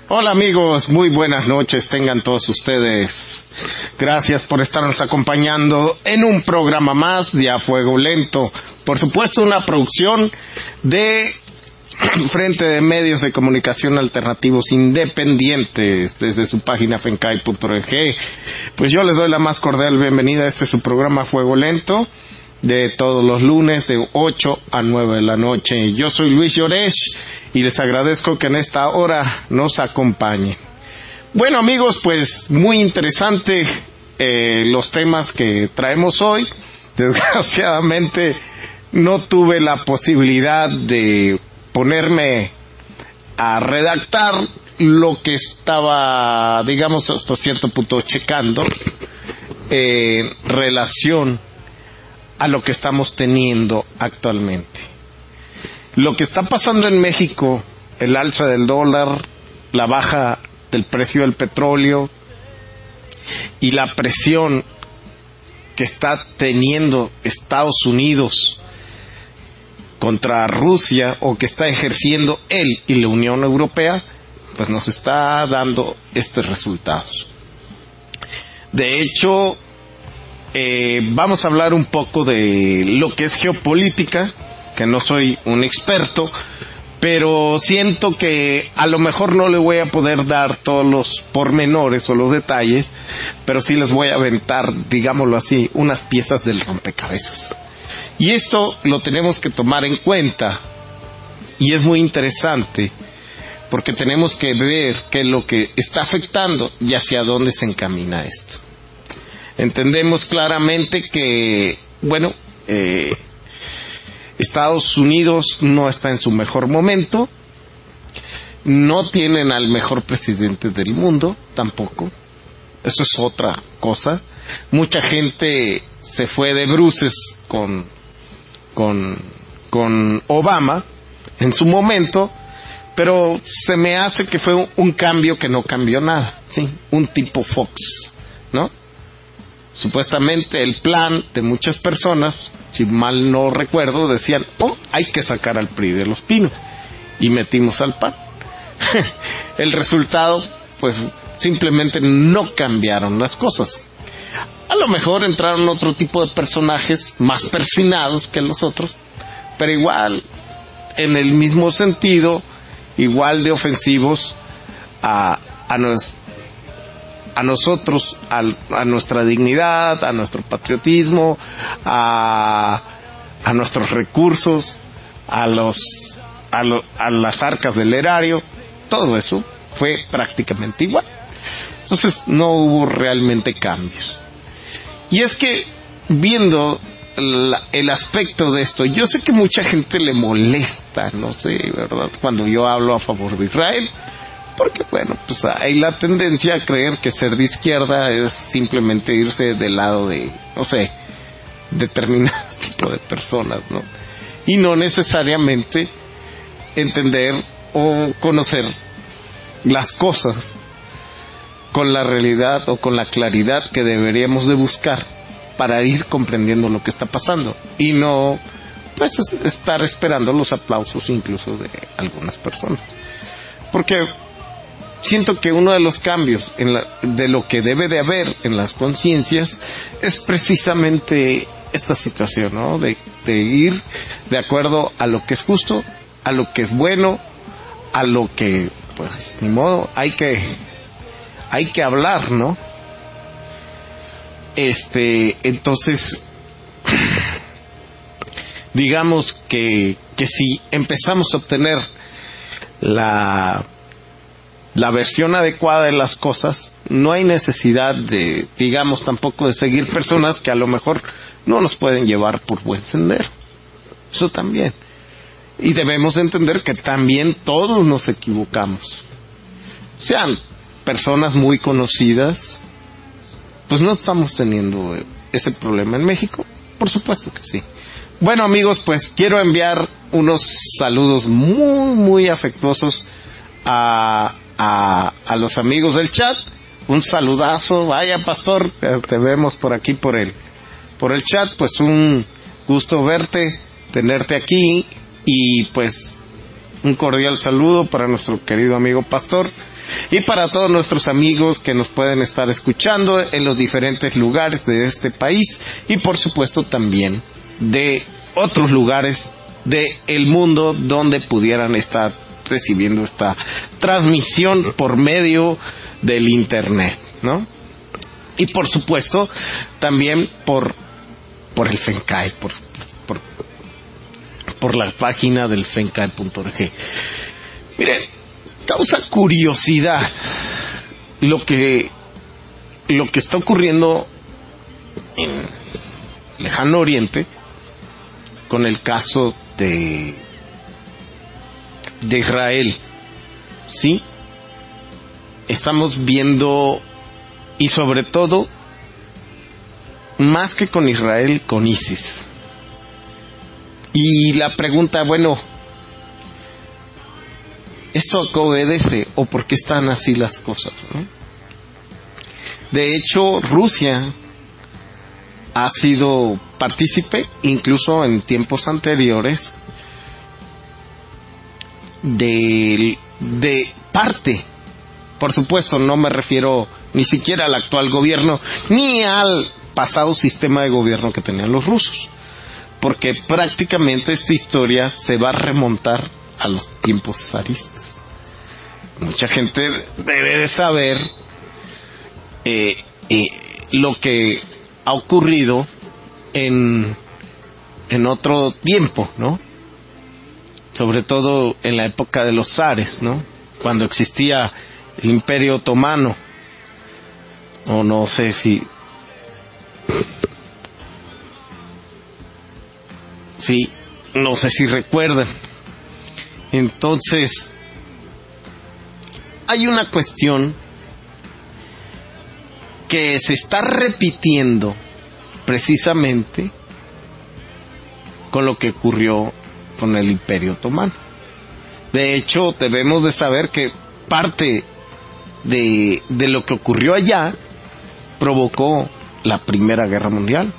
Hola amigos, muy buenas noches tengan todos ustedes. Gracias por estarnos acompañando en un programa más de A Fuego Lento. Por supuesto, una producción de Frente de Medios de Comunicación Alternativos Independientes desde su página fencai.org. Pues yo les doy la más cordial bienvenida a este su programa Fuego Lento de todos los lunes de 8 a 9 de la noche. Yo soy Luis Llorés y les agradezco que en esta hora nos acompañen. Bueno amigos, pues muy interesante los temas que traemos hoy. Desgraciadamente no tuve la posibilidad de ponerme a redactar lo que estaba, digamos, hasta cierto punto checando en relación a lo que estamos teniendo actualmente. Lo que está pasando en México, el alza del dólar, la baja del precio del petróleo y la presión que está teniendo Estados Unidos contra Rusia, o que está ejerciendo él y la Unión Europea, pues nos está dando estos resultados. De hecho, vamos a hablar un poco de lo que es geopolítica, que no soy un experto, pero siento que a lo mejor no le voy a poder dar todos los pormenores o los detalles, pero sí les voy a aventar, digámoslo así, unas piezas del rompecabezas. Y esto lo tenemos que tomar en cuenta, y es muy interesante, porque tenemos que ver qué es lo que está afectando y hacia dónde se encamina esto. Entendemos claramente que, bueno, Estados Unidos no está en su mejor momento, no tienen al mejor presidente del mundo, tampoco, eso es otra cosa. Mucha gente se fue de bruces con Obama en su momento, pero se me hace que fue un cambio que no cambió nada, ¿sí? Un tipo Fox, ¿no? Supuestamente el plan de muchas personas, si mal no recuerdo, decían, hay que sacar al PRI de los Pinos, y metimos al PAN. El resultado, pues, simplemente no cambiaron las cosas. A lo mejor entraron otro tipo de personajes más persinados que los otros, pero igual, en el mismo sentido, igual de ofensivos a nosotros, a nuestra dignidad, a nuestro patriotismo, a nuestros recursos, a las arcas del erario. Todo eso fue prácticamente igual. Entonces no hubo realmente cambios. Y es que, viendo el aspecto de esto, yo sé que mucha gente le molesta, no sé, ¿verdad?, cuando yo hablo a favor de Israel, porque bueno, pues hay la tendencia a creer que ser de izquierda es simplemente irse del lado de, no sé, determinado tipo de personas, ¿no? Y no necesariamente entender o conocer las cosas con la realidad o con la claridad que deberíamos de buscar para ir comprendiendo lo que está pasando, y no pues estar esperando los aplausos incluso de algunas personas. Porque siento que uno de los cambios de lo que debe de haber en las conciencias es precisamente esta situación, ¿no? De ir de acuerdo a lo que es justo, a lo que es bueno, a lo que, pues, ni modo, hay que hablar, ¿no? Entonces, digamos que si empezamos a obtener la versión adecuada de las cosas, no hay necesidad de, digamos, tampoco de seguir personas que a lo mejor no nos pueden llevar por buen sendero. Eso también. Y debemos entender que también todos nos equivocamos. Sean personas muy conocidas, pues no estamos teniendo ese problema en México. Por supuesto que sí. Bueno amigos, pues quiero enviar unos saludos muy, muy afectuosos a los amigos del chat. Un saludazo, vaya pastor, te vemos por aquí por el chat. Pues un gusto verte, tenerte aquí, y pues Un cordial saludo para nuestro querido amigo Pastor y para todos nuestros amigos que nos pueden estar escuchando en los diferentes lugares de este país y por supuesto también de otros lugares del mundo donde pudieran estar recibiendo esta transmisión por medio del internet, ¿no? Y por supuesto también por el FENCAE, por la página del FENCAE.org. Miren, causa curiosidad lo que está ocurriendo en Lejano Oriente con el caso de Israel, ¿sí? Estamos viendo, y sobre todo, más que con Israel, con ISIS. Y la pregunta, bueno, ¿esto obedece o por qué están así las cosas, ¿no? De hecho, Rusia ha sido partícipe, incluso en tiempos anteriores, de parte. Por supuesto, no me refiero ni siquiera al actual gobierno, ni al pasado sistema de gobierno que tenían los rusos, porque prácticamente esta historia se va a remontar a los tiempos zaristas. Mucha gente debe de saber lo que ha ocurrido en otro tiempo, ¿no? Sobre todo en la época de los zares, ¿no? Cuando existía el Imperio Otomano, o no sé si recuerdan. Entonces, hay una cuestión que se está repitiendo precisamente con lo que ocurrió con el Imperio Otomano. De hecho, debemos de saber que parte de lo que ocurrió allá provocó la Primera Guerra Mundial.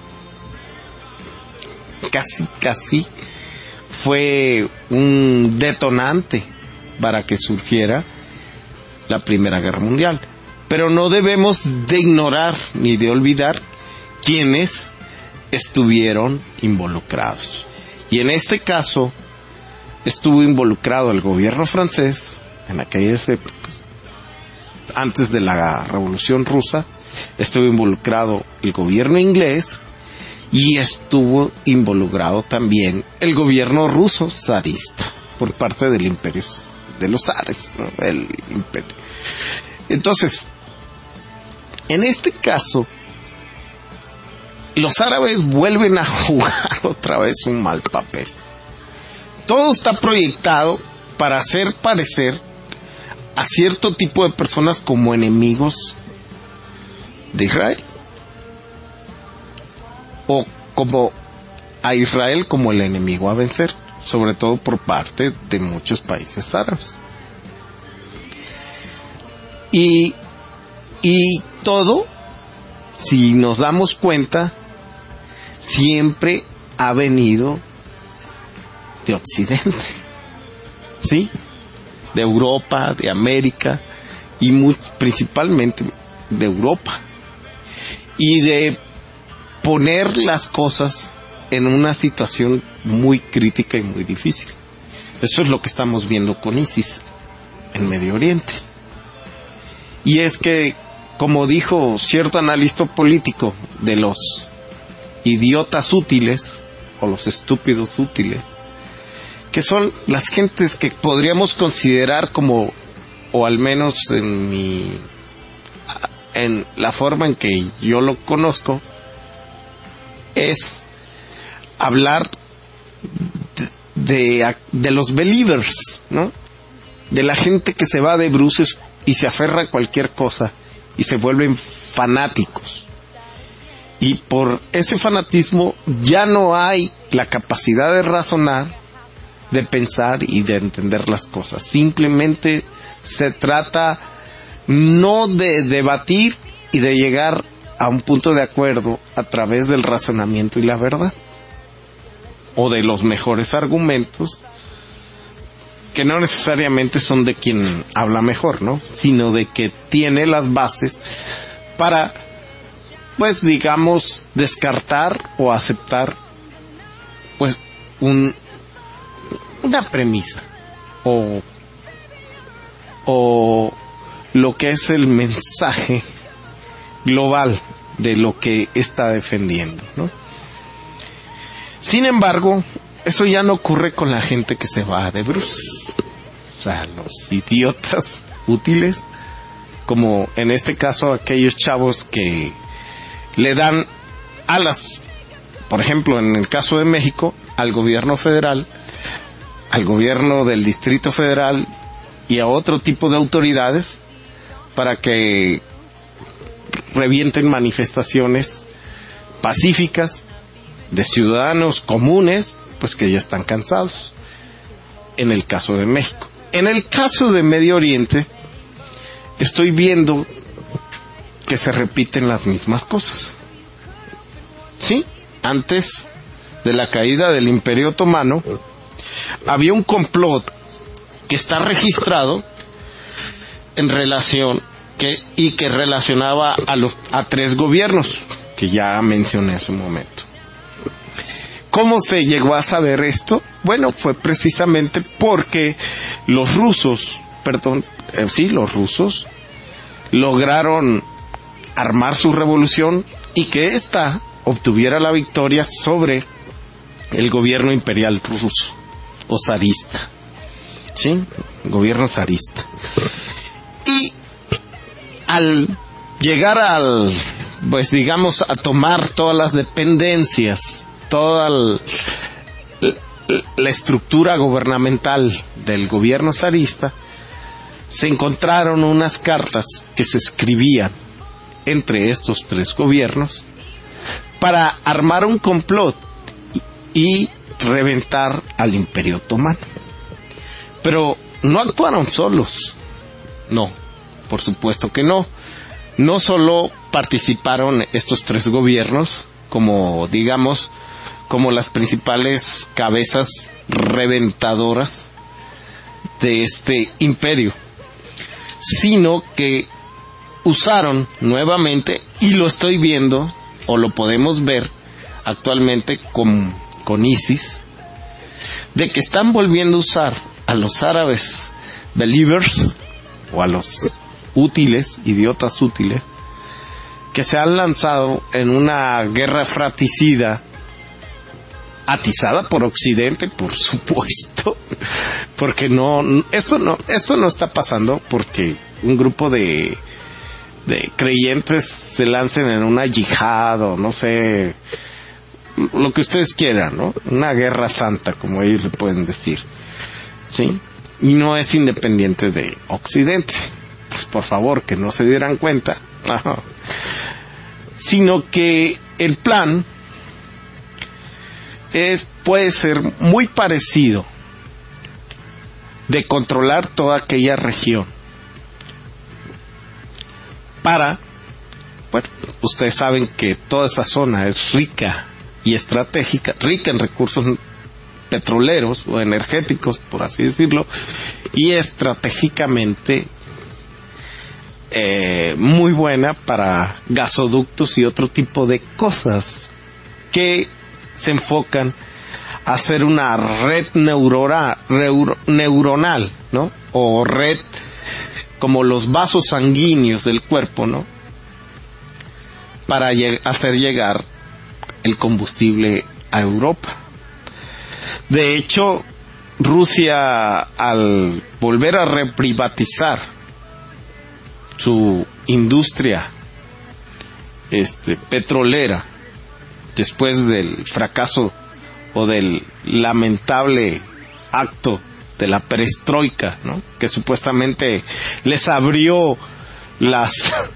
Casi fue un detonante para que surgiera la Primera Guerra Mundial. Pero no debemos de ignorar ni de olvidar quienes estuvieron involucrados. Y en este caso estuvo involucrado el gobierno francés en aquellas épocas, antes de la Revolución Rusa, estuvo involucrado el gobierno inglés y estuvo involucrado también el gobierno ruso zarista por parte del imperio de los zares, ¿no? El imperio. Entonces, en este caso, los árabes vuelven a jugar otra vez un mal papel. Todo está proyectado para hacer parecer a cierto tipo de personas como enemigos de Israel, o como a Israel como el enemigo a vencer, sobre todo por parte de muchos países árabes. Y todo, si nos damos cuenta, siempre ha venido de Occidente, ¿sí? De Europa, de América y principalmente de Europa, y de poner las cosas en una situación muy crítica y muy difícil. Eso es lo que estamos viendo con ISIS en Medio Oriente. Y es que, como dijo cierto analista político, de los idiotas útiles o los estúpidos útiles, que son las gentes que podríamos considerar como, o al menos en la forma en que yo lo conozco, es hablar de los believers, ¿no? De la gente que se va de bruces y se aferra a cualquier cosa y se vuelven fanáticos. Y por ese fanatismo ya no hay la capacidad de razonar, de pensar y de entender las cosas. Simplemente se trata no de debatir y de llegar a un punto de acuerdo a través del razonamiento y la verdad, o de los mejores argumentos, que no necesariamente son de quien habla mejor, ¿no? Sino de que tiene las bases para, pues digamos, descartar o aceptar, pues, una premisa o lo que es el mensaje global de lo que está defendiendo, ¿no? Sin embargo, eso ya no ocurre con la gente que se va de bruces. O sea, los idiotas útiles, como en este caso aquellos chavos que le dan alas, por ejemplo, en el caso de México, al gobierno federal, al gobierno del Distrito Federal y a otro tipo de autoridades para que revienten manifestaciones pacíficas de ciudadanos comunes, pues que ya están cansados. En el caso de México. En el caso de Medio Oriente, estoy viendo que se repiten las mismas cosas. ¿Sí? Antes de la caída del Imperio Otomano, había un complot que está registrado en relación que relacionaba a 3 gobiernos que ya mencioné hace un momento. ¿Cómo se llegó a saber esto? Bueno, fue precisamente porque los rusos lograron armar su revolución y que ésta obtuviera la victoria sobre el gobierno imperial ruso o zarista. ¿Sí? Gobierno zarista. Y al llegar pues digamos, a tomar todas las dependencias, toda la estructura gubernamental del gobierno zarista, se encontraron unas cartas que se escribían entre estos 3 gobiernos para armar un complot y reventar al Imperio Otomano. Pero no actuaron solos. No, por supuesto que no. No solo participaron estos 3 gobiernos como, digamos, como las principales cabezas reventadoras de este imperio, sino que usaron nuevamente, y lo estoy viendo, o lo podemos ver actualmente con ISIS, de que están volviendo a usar a los árabes believers, o a los útiles, idiotas útiles, que se han lanzado en una guerra fratricida, atizada por Occidente, por supuesto, porque esto no está pasando porque un grupo de creyentes se lancen en una yihad o no sé, lo que ustedes quieran, ¿no? Una guerra santa, como ellos le pueden decir, ¿sí? Y no es independiente de Occidente, pues por favor, que no se dieran cuenta, sino que el plan puede ser muy parecido, de controlar toda aquella región bueno, ustedes saben que toda esa zona es rica y estratégica, rica en recursos petroleros o energéticos, por así decirlo, y estratégicamente muy buena para gasoductos y otro tipo de cosas que se enfocan a hacer una red neuronal, ¿no? O red como los vasos sanguíneos del cuerpo, ¿no? Para hacer llegar el combustible a Europa. De hecho, Rusia, al volver a reprivatizar su industria petrolera, después del fracaso o del lamentable acto de la perestroika, ¿no? Que supuestamente les abrió las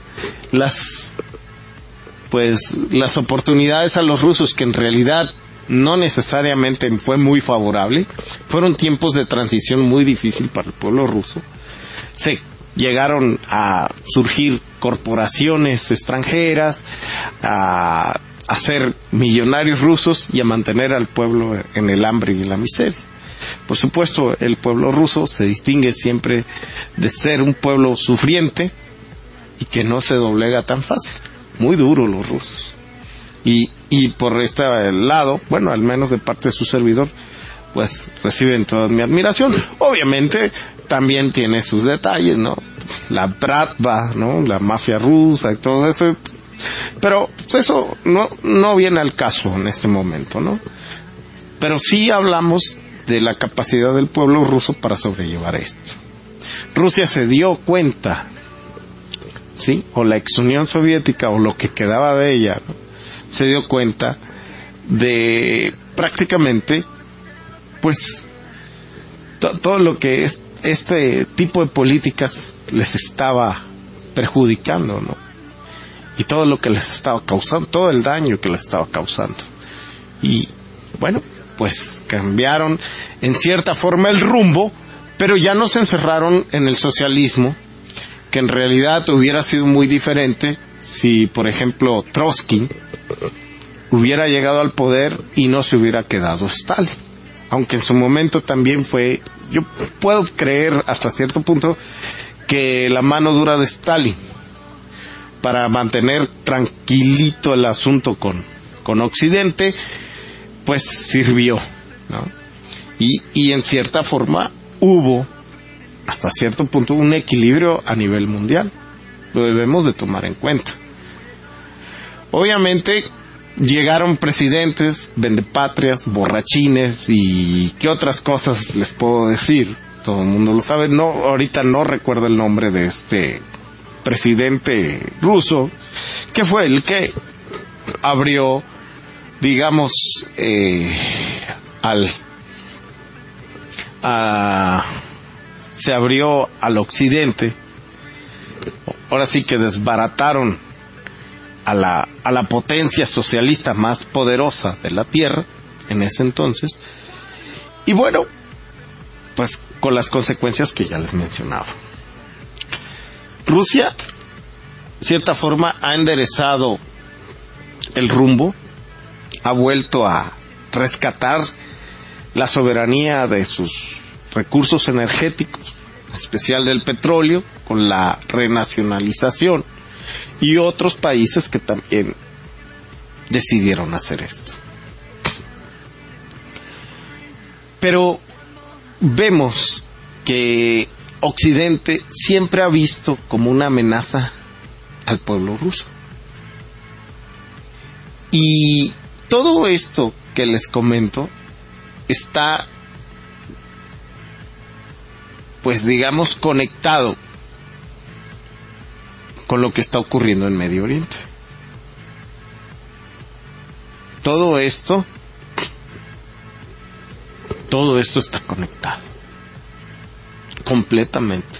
oportunidades a los rusos, que en realidad no necesariamente fue muy favorable. Fueron tiempos de transición muy difícil para el pueblo ruso. Se llegaron a surgir corporaciones extranjeras, a ser millonarios rusos y a mantener al pueblo en el hambre y en la miseria. Por supuesto, el pueblo ruso se distingue siempre de ser un pueblo sufriente y que no se doblega tan fácil. Muy duro los rusos. Y por este lado, bueno, al menos de parte de su servidor, pues reciben toda mi admiración. Obviamente también tiene sus detalles, ¿no? La Bratva, ¿no? La mafia rusa y todo eso. Pero eso no viene al caso en este momento, ¿no? Pero sí hablamos de la capacidad del pueblo ruso para sobrellevar esto. Rusia se dio cuenta, ¿sí? O la ex Unión Soviética, o lo que quedaba de ella, ¿no? Se dio cuenta de prácticamente, pues, todo lo que este tipo de políticas les estaba perjudicando, ¿no? Y todo lo que les estaba causando, todo el daño que les estaba causando. Y, bueno, pues cambiaron en cierta forma el rumbo, pero ya no se encerraron en el socialismo, que en realidad hubiera sido muy diferente si, por ejemplo, Trotsky hubiera llegado al poder y no se hubiera quedado Stalin. Aunque en su momento también fue, yo puedo creer hasta cierto punto, que la mano dura de Stalin para mantener tranquilito el asunto con Occidente, pues sirvió, ¿no? Y en cierta forma hubo hasta cierto punto un equilibrio a nivel mundial. Lo debemos de tomar en cuenta. Obviamente llegaron presidentes vendepatrias, borrachines y qué otras cosas les puedo decir. Todo el mundo lo sabe. No, ahorita no recuerdo el nombre de este presidente ruso, que fue el que abrió, digamos, se abrió al occidente. Ahora sí que desbarataron a la potencia socialista más poderosa de la tierra en ese entonces, y bueno, pues con las consecuencias que ya les mencionaba. Rusia, de cierta forma, ha enderezado el rumbo, ha vuelto a rescatar la soberanía de sus recursos energéticos, en especial del petróleo, con la renacionalización, y otros países que también decidieron hacer esto. Pero vemos que Occidente siempre ha visto como una amenaza al pueblo ruso. Y todo esto que les comento está, pues digamos, conectado con lo que está ocurriendo en Medio Oriente. Todo esto está conectado completamente.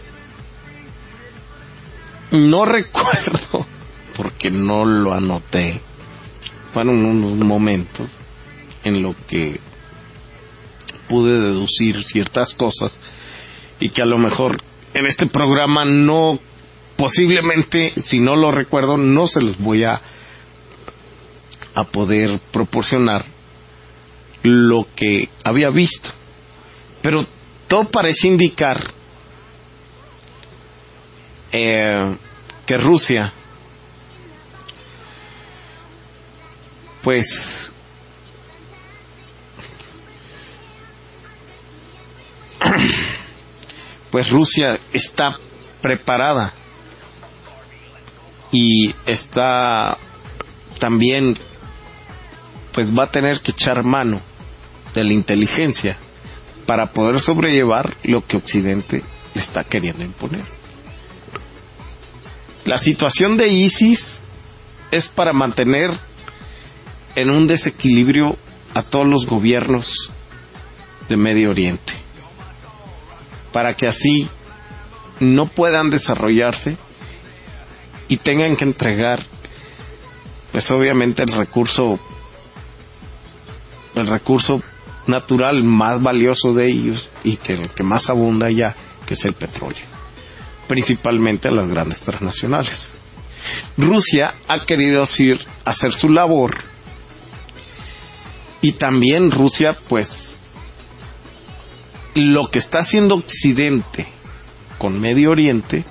No recuerdo, porque no lo anoté, fueron unos momentos en lo que pude deducir ciertas cosas y que a lo mejor en este programa no, posiblemente, si no lo recuerdo, no se los voy a poder proporcionar lo que había visto. Pero todo parece indicar que Rusia, pues Rusia está preparada y está también, pues va a tener que echar mano de la inteligencia para poder sobrellevar lo que Occidente le está queriendo imponer. La situación de ISIS es para mantener en un desequilibrio a todos los gobiernos de Medio Oriente, para que así no puedan desarrollarse y tengan que entregar, pues obviamente el recurso natural más valioso de ellos y que el que más abunda ya, que es el petróleo, principalmente a las grandes transnacionales. Rusia ha querido hacer su labor, y también Rusia pues lo que está haciendo Occidente con Medio Oriente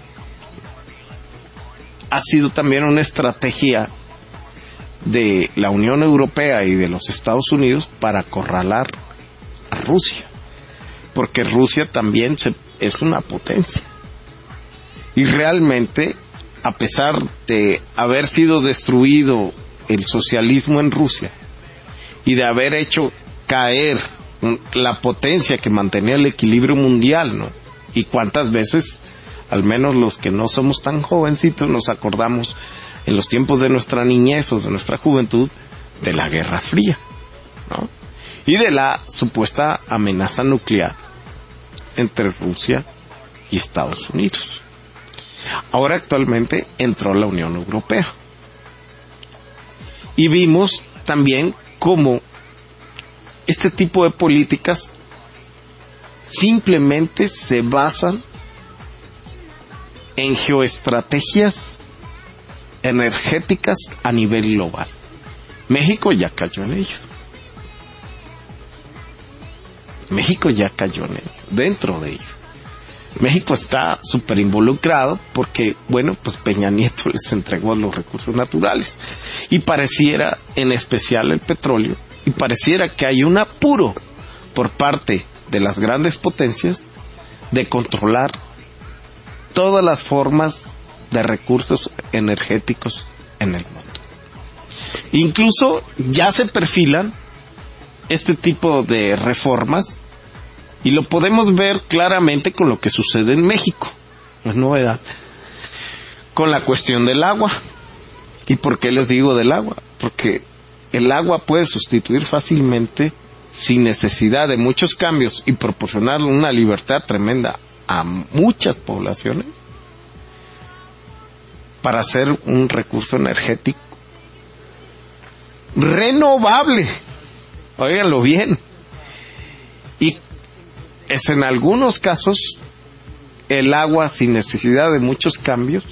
ha sido también una estrategia de la Unión Europea y de los Estados Unidos para acorralar a Rusia, porque Rusia también es una potencia, y realmente, a pesar de haber sido destruido el socialismo en Rusia y de haber hecho caer la potencia que mantenía el equilibrio mundial, ¿no? Y cuántas veces, al menos los que no somos tan jovencitos, nos acordamos en los tiempos de nuestra niñez o de nuestra juventud de la Guerra Fría, ¿no? Y de la supuesta amenaza nuclear entre Rusia y Estados Unidos. Ahora actualmente entró la Unión Europea. Y vimos también cómo este tipo de políticas simplemente se basan en geoestrategias energéticas a nivel global. México ya cayó en ello. México ya cayó en ello, dentro de ello. México está súper involucrado porque, bueno, pues Peña Nieto les entregó los recursos naturales y pareciera, en especial el petróleo, y pareciera que hay un apuro por parte de las grandes potencias de controlar todas las formas de recursos energéticos en el mundo. Incluso ya se perfilan este tipo de reformas y lo podemos ver claramente con lo que sucede en México. No es novedad. Con la cuestión del agua. ¿Y por qué les digo del agua? Porque el agua puede sustituir fácilmente, sin necesidad de muchos cambios, y proporcionarle una libertad tremenda a muchas poblaciones para hacer un recurso energético renovable. Óiganlo bien. Y es en algunos casos el agua, sin necesidad de muchos cambios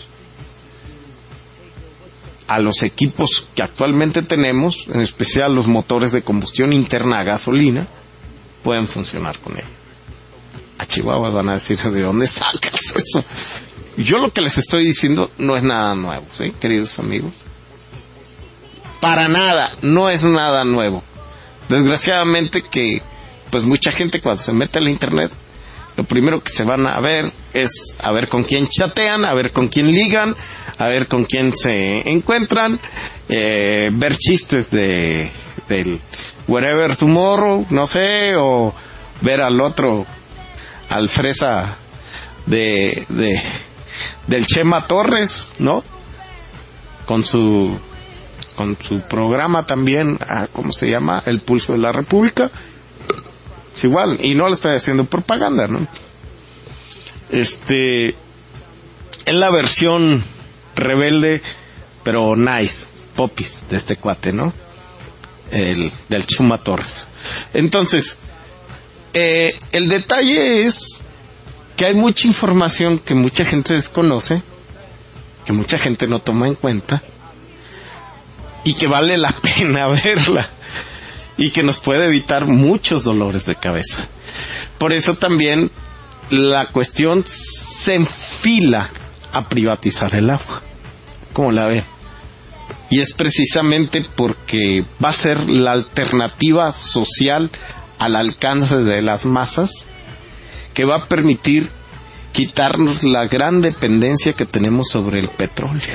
a los equipos que actualmente tenemos, en especial los motores de combustión interna a gasolina, pueden funcionar con ella. A Chihuahua van a decir, ¿de dónde sacas eso? Yo lo que les estoy diciendo no es nada nuevo, ¿sí, queridos amigos? Para nada, no es nada nuevo. Desgraciadamente que, pues mucha gente cuando se mete a la internet, lo primero que se van a ver es a ver con quién chatean, a ver con quién ligan, a ver con quién se encuentran, ver chistes del Wherever Tomorrow, no sé, o ver al otro, al fresa del Chema Torres, ¿no? Con su programa también, ¿cómo se llama? El Pulso de la República. Es igual, y no le estoy haciendo propaganda, ¿no? En la versión rebelde, pero nice, popis, de este cuate, ¿no? Del Chuma Torres. Entonces, el detalle es que hay mucha información que mucha gente desconoce, que mucha gente no toma en cuenta, y que vale la pena verla, y que nos puede evitar muchos dolores de cabeza. Por eso también la cuestión se enfila a privatizar el agua, como la ven. Y es precisamente porque va a ser la alternativa social al alcance de las masas, que va a permitir quitarnos la gran dependencia que tenemos sobre el petróleo.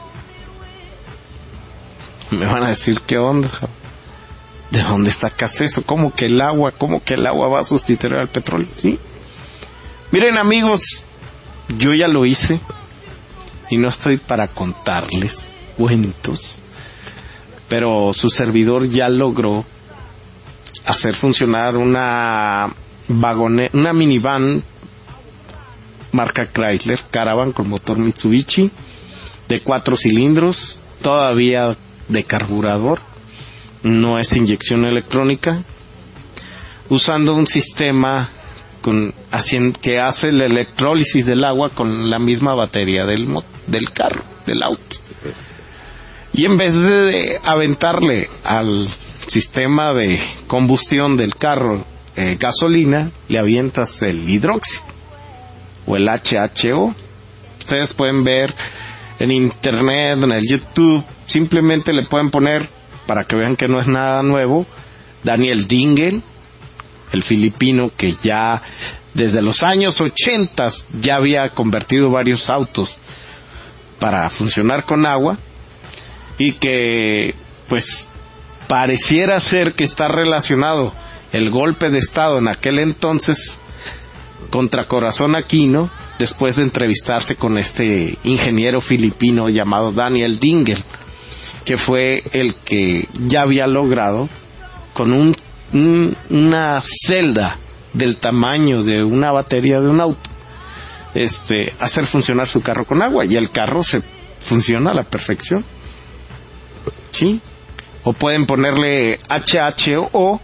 Me van a decir, ¿qué onda? ¿De dónde sacas eso? ¿Cómo que el agua va a sustituir al petróleo? ¿Sí? Miren, amigos, yo ya lo hice y no estoy para contarles cuentos, pero su servidor ya logró hacer funcionar una minivan marca Chrysler Caravan con motor Mitsubishi de 4 cilindros, todavía de carburador, no es inyección electrónica, usando un sistema que hace la electrólisis del agua con la misma batería del carro, del auto. Y en vez de aventarle al sistema de combustión del carro gasolina, le avientas el hidróxido o el HHO. Ustedes pueden ver en internet, en el YouTube, simplemente le pueden poner, para que vean que no es nada nuevo, Daniel Dingel, el filipino que ya desde los años 80 ya había convertido varios autos para funcionar con agua, y que pues pareciera ser que está relacionado el golpe de estado en aquel entonces contra Corazón Aquino, después de entrevistarse con este ingeniero filipino llamado Daniel Dingel, que fue el que ya había logrado con una celda del tamaño de una batería de un auto, hacer funcionar su carro con agua, y el carro se funciona a la perfección. ¿Sí? O pueden ponerle HHO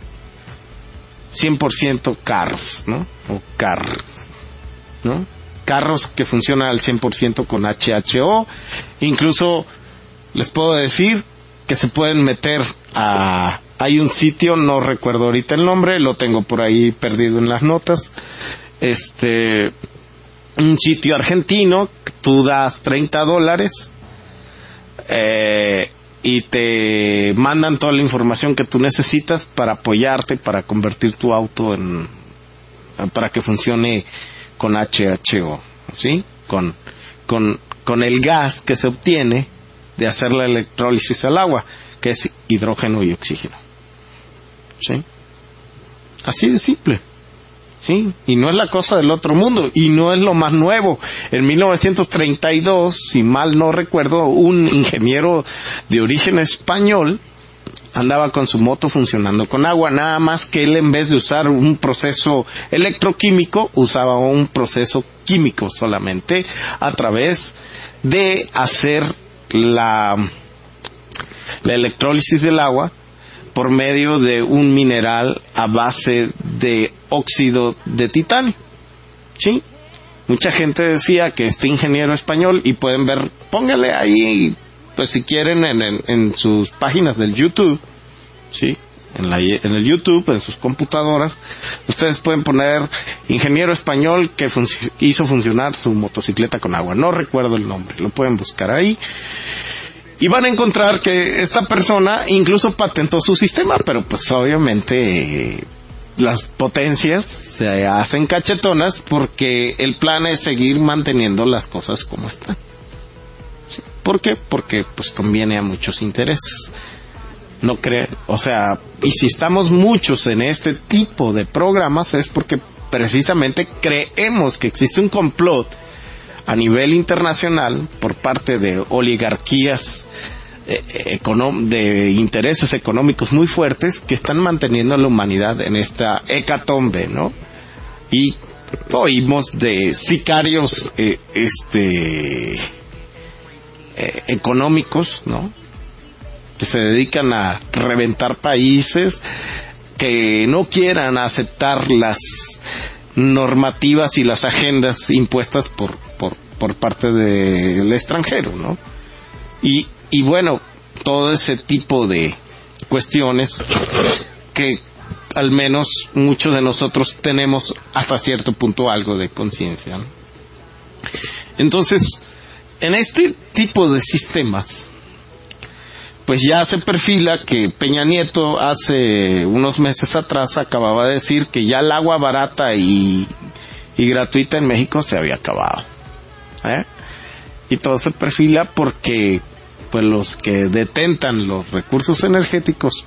100% carros, ¿no? O carros, ¿no? Carros que funcionan al 100% con HHO. Incluso les puedo decir que se pueden meter hay un sitio, no recuerdo ahorita el nombre, lo tengo por ahí perdido en las notas, un sitio argentino, tú das $30, y te mandan toda la información que tú necesitas para apoyarte, para convertir tu auto para que funcione con HHO, ¿sí? Con el gas que se obtiene de hacer la electrólisis al agua, que es hidrógeno y oxígeno, ¿sí? Así de simple, ¿sí? Y no es la cosa del otro mundo, y no es lo más nuevo. En 1932, si mal no recuerdo, un ingeniero de origen español andaba con su moto funcionando con agua, nada más que él, en vez de usar un proceso electroquímico, usaba un proceso químico solamente, a través de hacer la electrólisis del agua por medio de un mineral a base de óxido de titanio. ¿Sí? Mucha gente decía que este ingeniero español, y pueden ver, póngale ahí, pues si quieren, en sus páginas del YouTube, ¿sí? En el YouTube, en sus computadoras, ustedes pueden poner ingeniero español que hizo funcionar su motocicleta con agua. No recuerdo el nombre, lo pueden buscar ahí. Y van a encontrar que esta persona incluso patentó su sistema, pero pues obviamente las potencias se hacen cachetonas porque el plan es seguir manteniendo las cosas como están. ¿Sí? ¿Por qué? Porque pues conviene a muchos intereses. No creen, o sea, y si estamos muchos en este tipo de programas es porque precisamente creemos que existe un complot a nivel internacional por parte de oligarquías de intereses económicos muy fuertes que están manteniendo a la humanidad en esta hecatombe, ¿no? Y oímos de sicarios económicos, ¿no? Que se dedican a reventar países que no quieran aceptar las normativas y las agendas impuestas por parte del extranjero, ¿no? Y bueno, todo ese tipo de cuestiones que al menos muchos de nosotros tenemos hasta cierto punto algo de conciencia, ¿no? Entonces, en este tipo de sistemas, pues ya se perfila que Peña Nieto hace unos meses atrás acababa de decir que ya el agua barata y gratuita en México se había acabado, y todo se perfila porque pues los que detentan los recursos energéticos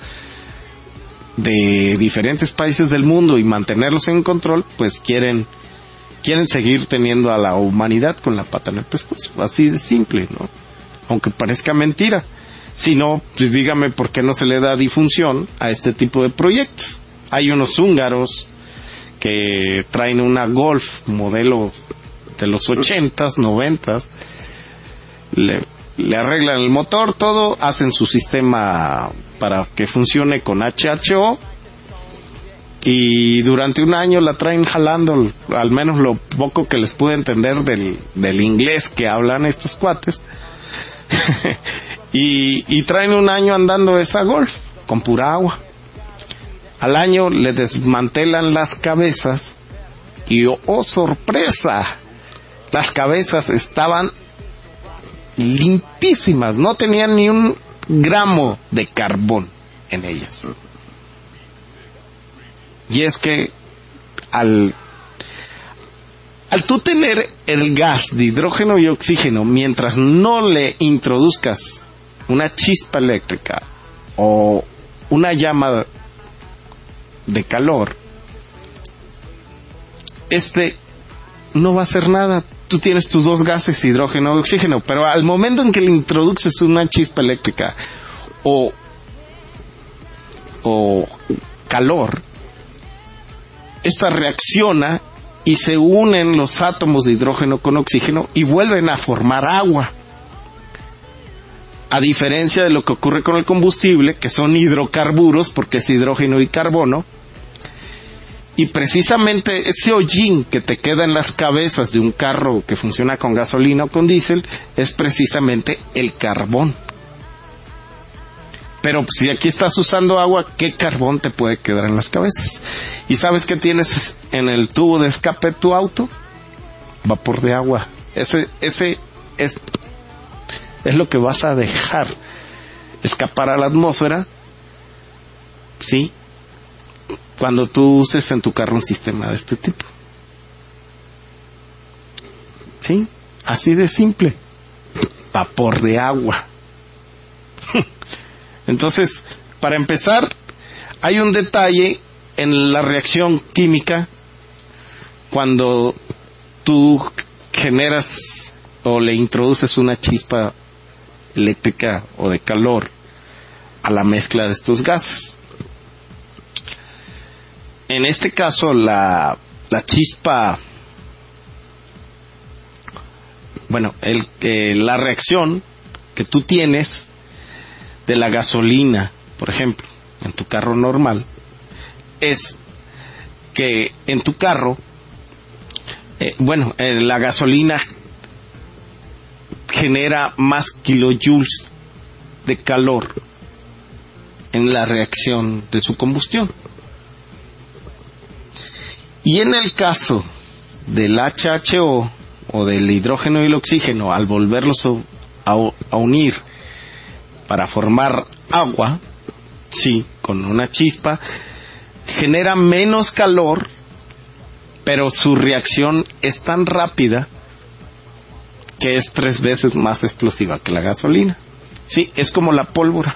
de diferentes países del mundo y mantenerlos en control, pues quieren seguir teniendo a la humanidad con la pata en el pescuezo, así de simple, ¿no? Aunque parezca mentira. Si no, pues dígame por qué no se le da difusión a este tipo de proyectos. Hay unos húngaros que traen una Golf modelo de los 80s, 90s, le arreglan el motor, todo, hacen su sistema para que funcione con HHO, y durante un año la traen jalando, al menos lo poco que les pude entender del inglés que hablan estos cuates. y traen un año andando esa Golf con pura agua. Al año le desmantelan las cabezas y ¡oh sorpresa! Las cabezas estaban limpísimas, no tenían ni un gramo de carbón en ellas. Y es que al tú tener el gas de hidrógeno y oxígeno, mientras no le introduzcas una chispa eléctrica o una llama de calor, no va a hacer nada. Tú tienes tus dos gases, hidrógeno y oxígeno, pero al momento en que le introduces una chispa eléctrica o calor, esta reacciona y se unen los átomos de hidrógeno con oxígeno y vuelven a formar agua. A diferencia de lo que ocurre con el combustible, que son hidrocarburos, porque es hidrógeno y carbono, y precisamente ese hollín que te queda en las cabezas de un carro que funciona con gasolina o con diésel es precisamente el carbón. Pero si aquí estás usando agua, ¿qué carbón te puede quedar en las cabezas? ¿Y sabes qué tienes en el tubo de escape de tu auto? Vapor de agua. Ese es lo que vas a dejar escapar a la atmósfera, ¿sí?, cuando tú uses en tu carro un sistema de este tipo. ¿Sí? Así de simple. Vapor de agua. Entonces, para empezar, hay un detalle en la reacción química cuando tú generas o le introduces una chispa eléctrica o de calor a la mezcla de estos gases. En este caso, la chispa, la reacción que tú tienes de la gasolina, por ejemplo, en tu carro normal, es que en tu carro, la gasolina genera más kilojoules de calor en la reacción de su combustión. Y en el caso del HHO o del hidrógeno y el oxígeno, al volverlos a unir para formar agua, sí, con una chispa, genera menos calor, pero su reacción es tan rápida que es 3 veces más explosiva que la gasolina. Sí, es como la pólvora.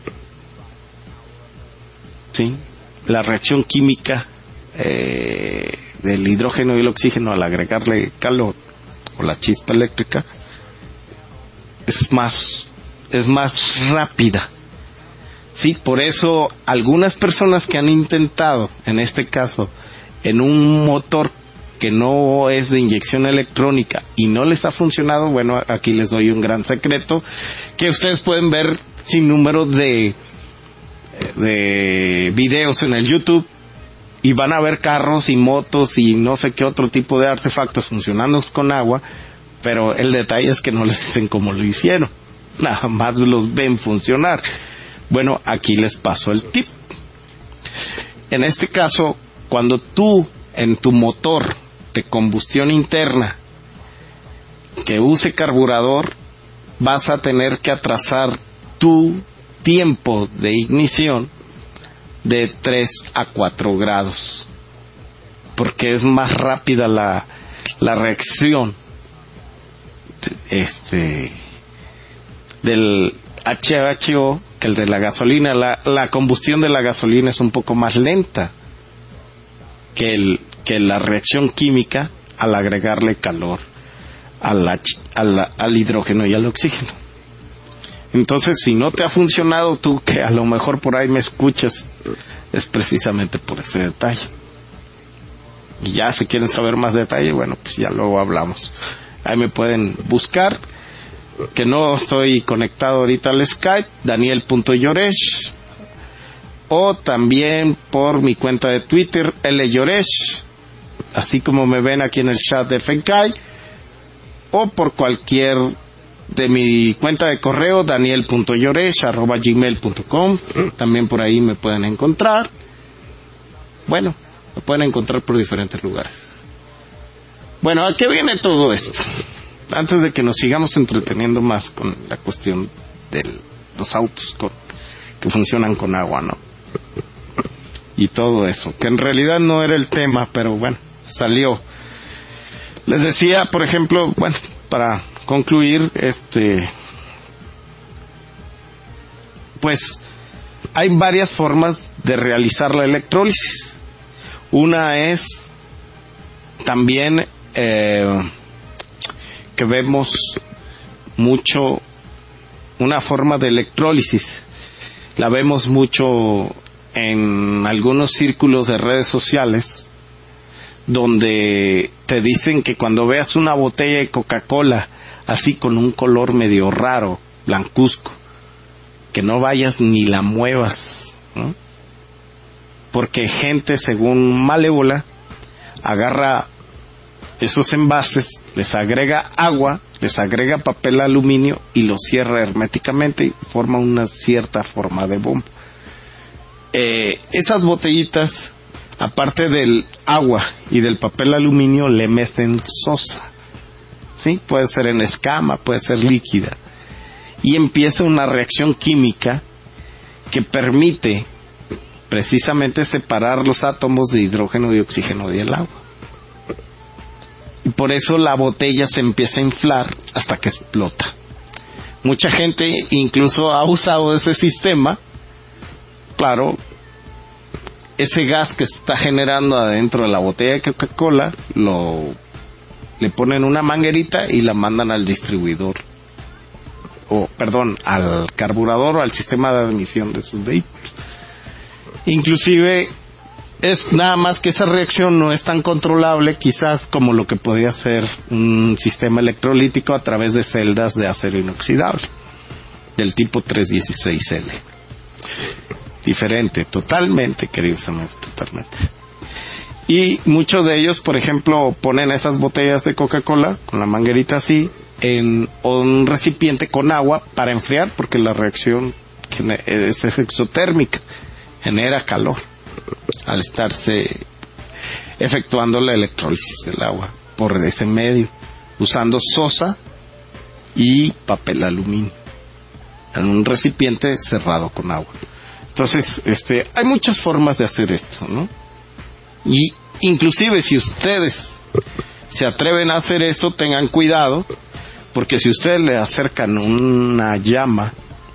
Sí, la reacción química del hidrógeno y el oxígeno al agregarle calor o la chispa eléctrica es más rápida. Sí, por eso algunas personas que han intentado, en este caso, en un motor que no es de inyección electrónica y no les ha funcionado, bueno, aquí les doy un gran secreto que ustedes pueden ver sin número de videos en el YouTube y van a ver carros y motos y no sé qué otro tipo de artefactos funcionando con agua, pero el detalle es que no les dicen cómo lo hicieron, nada más los ven funcionar. Bueno, aquí les paso el tip. En este caso, cuando tú en tu motor de combustión interna que use carburador, vas a tener que atrasar tu tiempo de ignición de 3 a 4 grados, porque es más rápida la reacción del HHO que el de la gasolina. La combustión de la gasolina es un poco más lenta que la reacción química al agregarle calor al hidrógeno y al oxígeno. Entonces, si no te ha funcionado, tú que a lo mejor por ahí me escuchas, es precisamente por ese detalle. Y ya si quieren saber más detalle, bueno, pues ya luego hablamos. Ahí me pueden buscar, que no estoy conectado ahorita al Skype, Daniel.Lloresh, o también por mi cuenta de Twitter, Lloresh, así como me ven aquí en el chat de FENCAI, o por cualquier de mi cuenta de correo, daniel.lloresh@gmail.com, también por ahí me pueden encontrar. Bueno, lo pueden encontrar por diferentes lugares. Bueno, ¿a qué viene todo esto? Antes de que nos sigamos entreteniendo más con la cuestión de los autos que funcionan con agua, ¿no? Y todo eso, que en realidad no era el tema, pero bueno, salió. Les decía, por ejemplo, bueno, para concluir, pues hay varias formas de realizar la electrólisis. Una es también que vemos mucho una forma de electrólisis, la vemos mucho en algunos círculos de redes sociales, donde te dicen que cuando veas una botella de Coca-Cola así con un color medio raro, blancuzco, que no vayas ni la muevas, ¿no? Porque gente, según malévola, agarra esos envases, les agrega agua, les agrega papel aluminio y los cierra herméticamente y forma una cierta forma de bomba. Esas botellitas, aparte del agua y del papel aluminio, le meten sosa, ¿sí? Puede ser en escama, puede ser líquida, y empieza una reacción química que permite precisamente separar los átomos de hidrógeno y oxígeno del agua. Y por eso la botella se empieza a inflar hasta que explota. Mucha gente incluso ha usado ese sistema. Claro, ese gas que está generando adentro de la botella de Coca-Cola, le ponen una manguerita y la mandan al distribuidor, al carburador o al sistema de admisión de sus vehículos. Inclusive es nada más que esa reacción no es tan controlable quizás como lo que podría ser un sistema electrolítico a través de celdas de acero inoxidable del tipo 316L. Diferente, totalmente, queridos amigos, totalmente. Y muchos de ellos, por ejemplo, ponen esas botellas de Coca-Cola con la manguerita así en un recipiente con agua para enfriar, porque la reacción es exotérmica, genera calor al estarse efectuando la electrólisis del agua por ese medio, usando sosa y papel aluminio en un recipiente cerrado con agua. Entonces, hay muchas formas de hacer esto, ¿no? Y inclusive si ustedes se atreven a hacer esto, tengan cuidado, porque si ustedes le acercan una llama,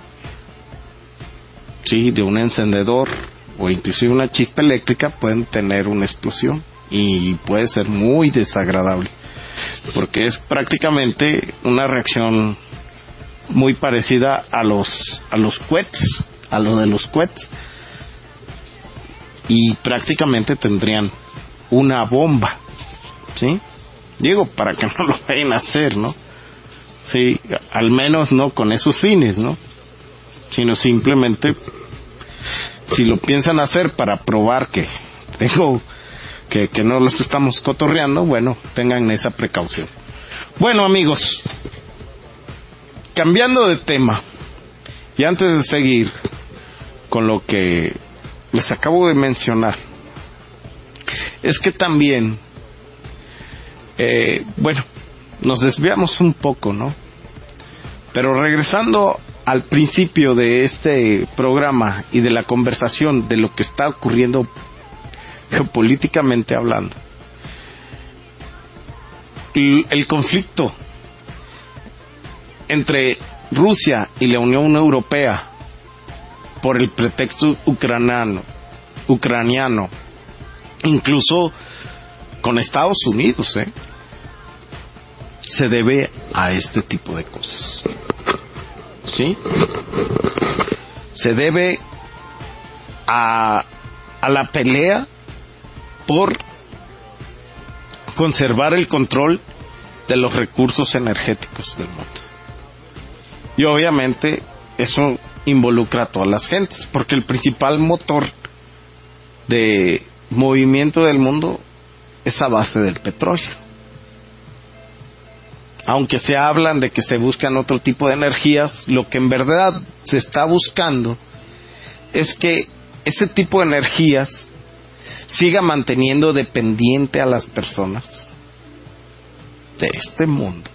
sí, de un encendedor o inclusive una chispa eléctrica, pueden tener una explosión y puede ser muy desagradable, porque es prácticamente una reacción muy parecida a los cohetes, a lo de los cohetes, y prácticamente tendrían una bomba, ¿sí? Digo, para que no lo vayan a hacer, ¿no? Sí, al menos no con esos fines, ¿no? Sino simplemente, si lo piensan hacer para probar que no los estamos cotorreando, bueno, tengan esa precaución. Bueno, amigos, cambiando de tema, y antes de seguir con lo que les acabo de mencionar, es que también, nos desviamos un poco, ¿no? Pero regresando al principio de este programa y de la conversación de lo que está ocurriendo geopolíticamente hablando, el conflicto entre Rusia y la Unión Europea por el pretexto ucraniano, incluso con Estados Unidos, se debe a este tipo de cosas, ¿sí? Se debe a la pelea por conservar el control de los recursos energéticos del mundo. Y obviamente eso involucra a todas las gentes, porque el principal motor de movimiento del mundo es a base del petróleo. Aunque se hablan de que se buscan otro tipo de energías, lo que en verdad se está buscando es que ese tipo de energías siga manteniendo dependiente a las personas de este mundo,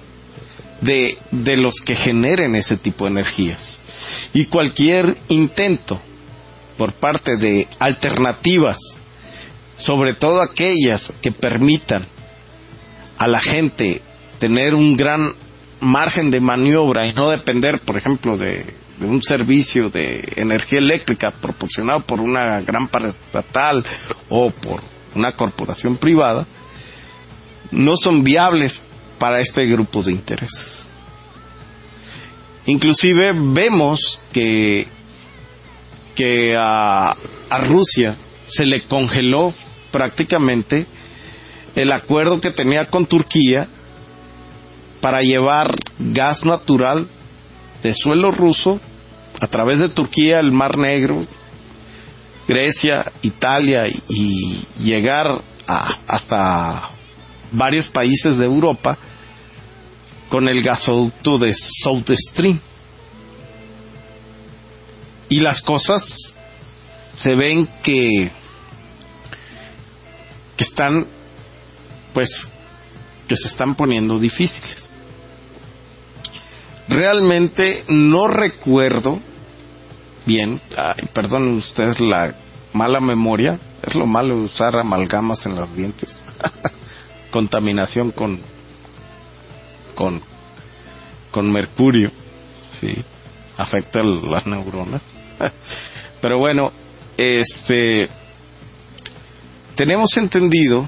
de los que generen ese tipo de energías. Y cualquier intento por parte de alternativas, sobre todo aquellas que permitan a la gente tener un gran margen de maniobra y no depender, por ejemplo, de un servicio de energía eléctrica proporcionado por una gran paraestatal o por una corporación privada, no son viables para este grupo de intereses. Inclusive vemos que a Rusia se le congeló prácticamente el acuerdo que tenía con Turquía para llevar gas natural de suelo ruso a través de Turquía, el Mar Negro, Grecia, Italia y llegar hasta varios países de Europa con el gasoducto de South Stream. Y las cosas se ven que están, pues, que se están poniendo difíciles. Realmente no recuerdo bien, perdonen ustedes la mala memoria, es lo malo de usar amalgamas en los dientes. Contaminación con mercurio, sí, afecta las neuronas. Pero bueno, tenemos entendido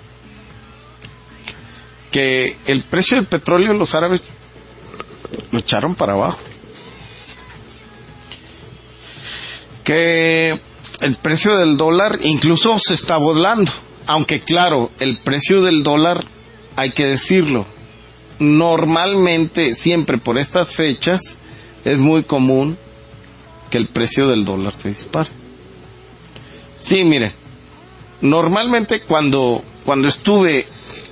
que el precio del petróleo los árabes lo echaron para abajo, que el precio del dólar incluso se está volando, aunque claro, el precio del dólar, hay que decirlo, normalmente siempre por estas fechas es muy común que el precio del dólar se dispare. Sí, miren, normalmente cuando estuve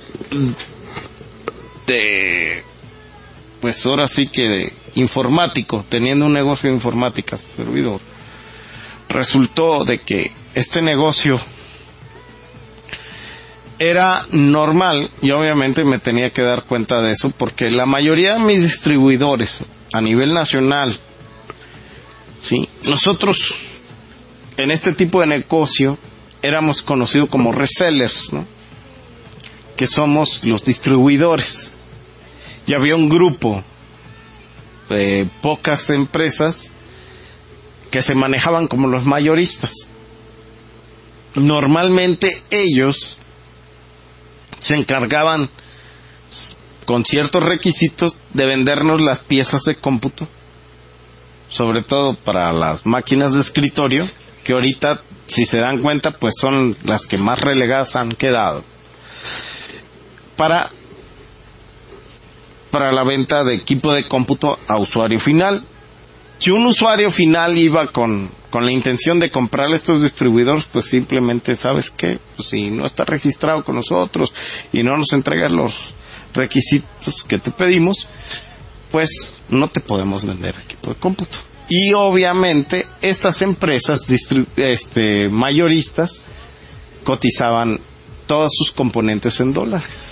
pues ahora sí que de informático, teniendo un negocio de informática, servidor, resultó de que este negocio era normal y obviamente me tenía que dar cuenta de eso porque la mayoría de mis distribuidores a nivel nacional, sí, nosotros en este tipo de negocio éramos conocidos como resellers, ¿no? Que somos los distribuidores. Y había un grupo de pocas empresas que se manejaban como los mayoristas. Normalmente ellos se encargaban con ciertos requisitos de vendernos las piezas de cómputo, sobre todo para las máquinas de escritorio, que ahorita, si se dan cuenta, pues son las que más relegadas han quedado, para la venta de equipo de cómputo a usuario final. Si un usuario final iba con la intención de comprarle a estos distribuidores, pues simplemente, ¿sabes qué? Pues si no está registrado con nosotros y no nos entrega los requisitos que te pedimos, pues no te podemos vender equipo de cómputo. Y obviamente estas empresas mayoristas cotizaban todos sus componentes en dólares.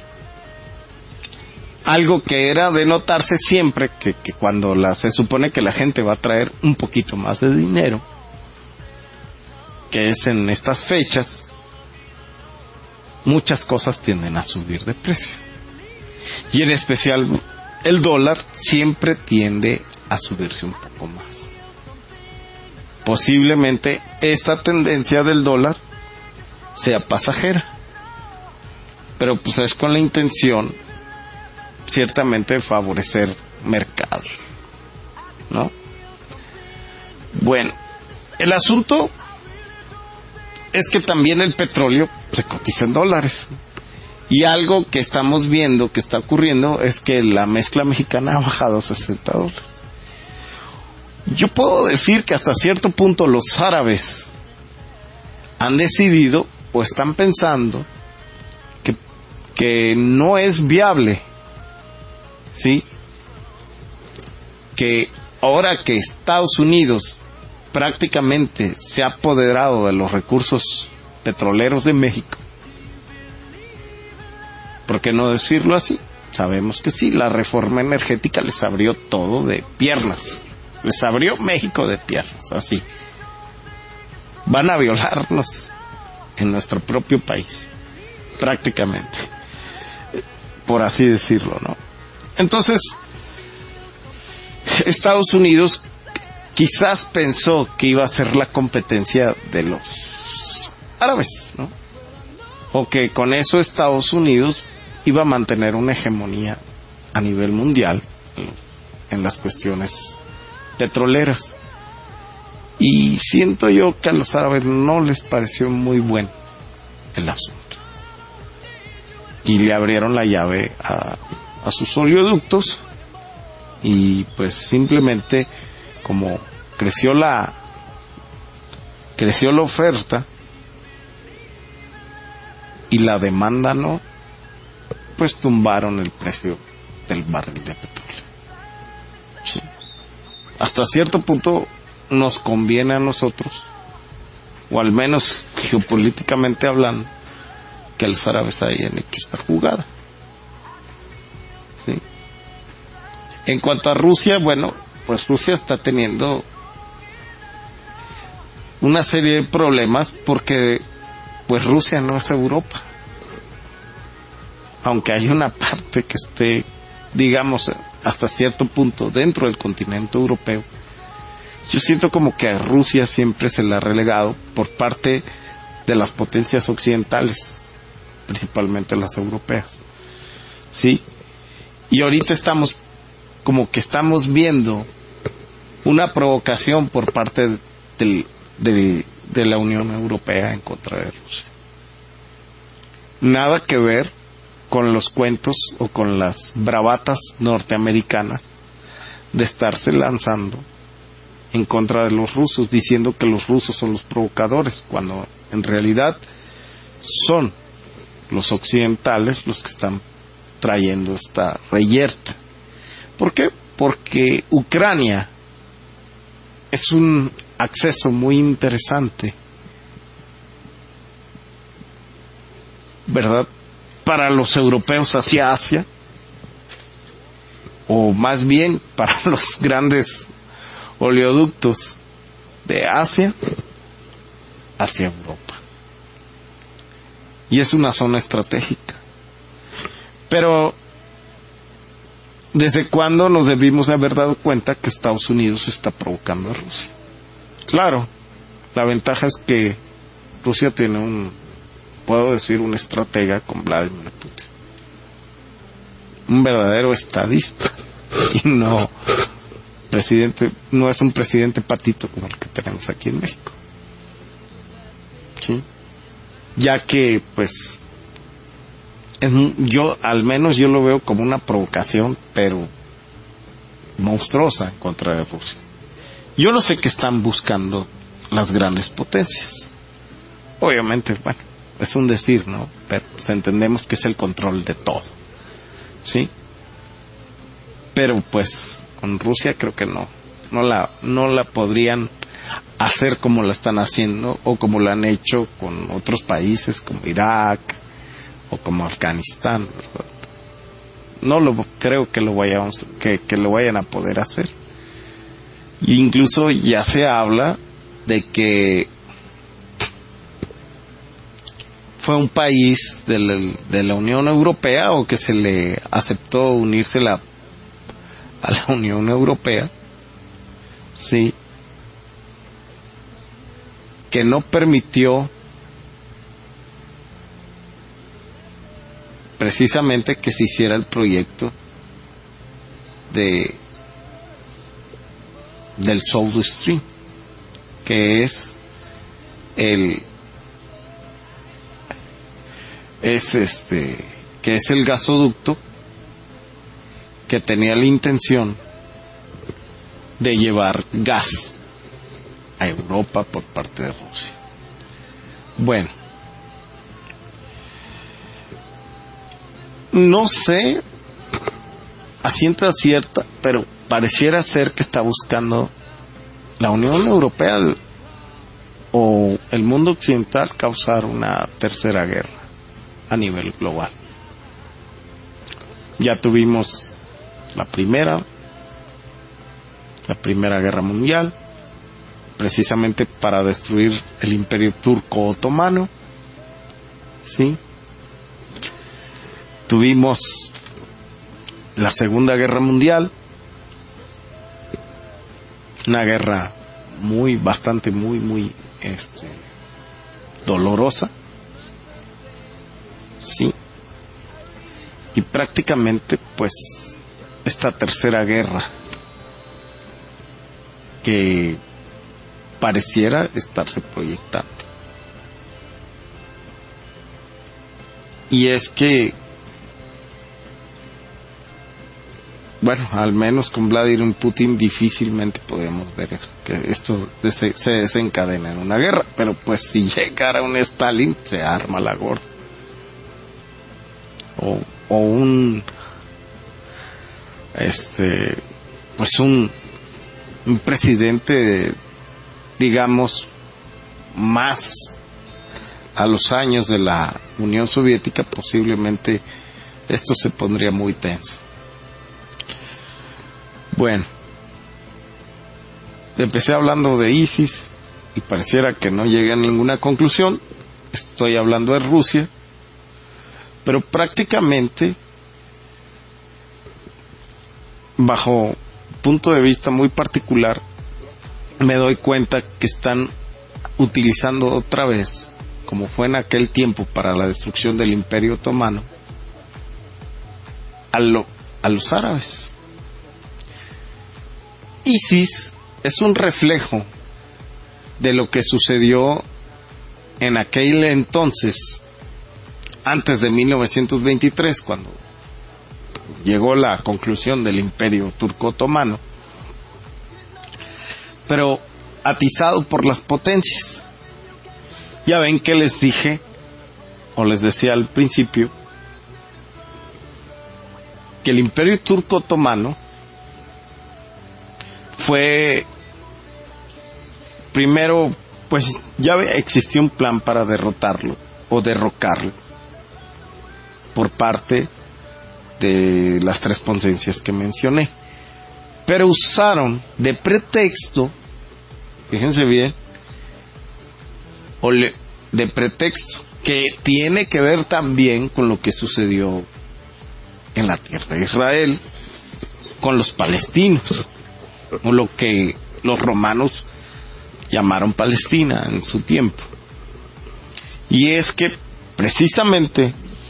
Algo que era de notarse siempre que cuando se supone que la gente va a traer un poquito más de dinero, que es en estas fechas, muchas cosas tienden a subir de precio. Y en especial el dólar siempre tiende a subirse un poco más. Posiblemente esta tendencia del dólar sea pasajera, pero pues es con la intención ciertamente de favorecer mercado, ¿no? Bueno, el asunto es que también el petróleo se cotiza en dólares. Y algo que estamos viendo que está ocurriendo es que la mezcla mexicana ha bajado a $60. Yo puedo decir que hasta cierto punto los árabes han decidido o están pensando que no es viable, ¿sí? Que ahora que Estados Unidos prácticamente se ha apoderado de los recursos petroleros de México. ¿Por qué no decirlo así? Sabemos que sí, la reforma energética les abrió todo de piernas. Les abrió México de piernas, así. Van a violarnos en nuestro propio país, prácticamente, por así decirlo, ¿no? Entonces, Estados Unidos quizás pensó que iba a ser la competencia de los árabes, ¿no? O que con eso Estados Unidos iba a mantener una hegemonía a nivel mundial en las cuestiones petroleras. Y siento yo que a los árabes no les pareció muy bueno el asunto. Y le abrieron la llave a sus oleoductos, y pues simplemente como creció la oferta y la demanda no, pues tumbaron el precio del barril de petróleo. Sí. Hasta cierto punto nos conviene a nosotros, o al menos geopolíticamente hablando, que los árabes hayan hecho esta jugada. ¿Sí? En cuanto a Rusia, bueno, pues Rusia está teniendo una serie de problemas porque pues Rusia no es Europa. Aunque hay una parte que esté, digamos, hasta cierto punto dentro del continente europeo, yo siento como que a Rusia siempre se le ha relegado por parte de las potencias occidentales, principalmente las europeas. ¿Sí? Y ahorita estamos viendo una provocación por parte de la Unión Europea en contra de Rusia. Nada que ver con los cuentos o con las bravatas norteamericanas de estarse lanzando en contra de los rusos, diciendo que los rusos son los provocadores, cuando en realidad son los occidentales los que están trayendo esta reyerta. ¿Por qué? Porque Ucrania es un acceso muy interesante, ¿verdad?, para los europeos hacia Asia, o más bien para los grandes oleoductos de Asia hacia Europa. Y es una zona estratégica. Pero ¿desde cuándo nos debimos haber dado cuenta que Estados Unidos está provocando a Rusia? Claro, la ventaja es que Rusia tiene un estratega con Vladimir Putin, un verdadero estadista, y no es un presidente patito como el que tenemos aquí en México. ¿Sí? Ya que pues al menos yo lo veo como una provocación, pero monstruosa, en contra de Rusia. Yo no sé qué están buscando las grandes potencias. Obviamente, bueno, es un decir, ¿no? Pero pues entendemos que es el control de todo. ¿Sí? Pero pues con Rusia creo que no la podrían hacer como la están haciendo, o como lo han hecho con otros países como Irak o como Afganistán, ¿verdad? No creo que lo vayan a poder hacer. E incluso ya se habla de que fue un país de la Unión Europea, o que se le aceptó unirse a la Unión Europea, sí, que no permitió precisamente que se hiciera el proyecto del South Stream, que es el gasoducto que tenía la intención de llevar gas a Europa por parte de Rusia. Bueno, no sé a ciencia cierta, pero pareciera ser que está buscando la Unión Europea o el mundo occidental causar una tercera guerra a nivel global. Ya tuvimos la Primera Guerra Mundial, precisamente para destruir el Imperio Turco Otomano, ¿sí? Tuvimos la Segunda Guerra Mundial, una guerra muy dolorosa, sí, y prácticamente pues esta tercera guerra que pareciera estarse proyectando. Y es que, bueno, al menos con Vladimir Putin difícilmente podemos ver que esto se desencadena en una guerra, pero pues si llegara un Stalin se arma la gorda, o un presidente, digamos, más a los años de la Unión Soviética, posiblemente esto se pondría muy tenso. Bueno, empecé hablando de ISIS y pareciera que no llegué a ninguna conclusión. Estoy hablando de Rusia, pero prácticamente, bajo punto de vista muy particular, me doy cuenta que están utilizando otra vez, como fue en aquel tiempo para la destrucción del Imperio Otomano, a los árabes. ISIS es un reflejo de lo que sucedió en aquel entonces, antes de 1923, cuando llegó la conclusión del Imperio Turco Otomano, pero atizado por las potencias. Ya ven que les dije, o les decía al principio, que el Imperio Turco Otomano fue, primero, pues ya existió un plan para derrotarlo o derrocarlo por parte de las tres potencias que mencioné, pero usaron de pretexto, fíjense bien, de pretexto que tiene que ver también con lo que sucedió en la tierra de Israel con los palestinos, o lo que los romanos llamaron Palestina en su tiempo. Y es que precisamente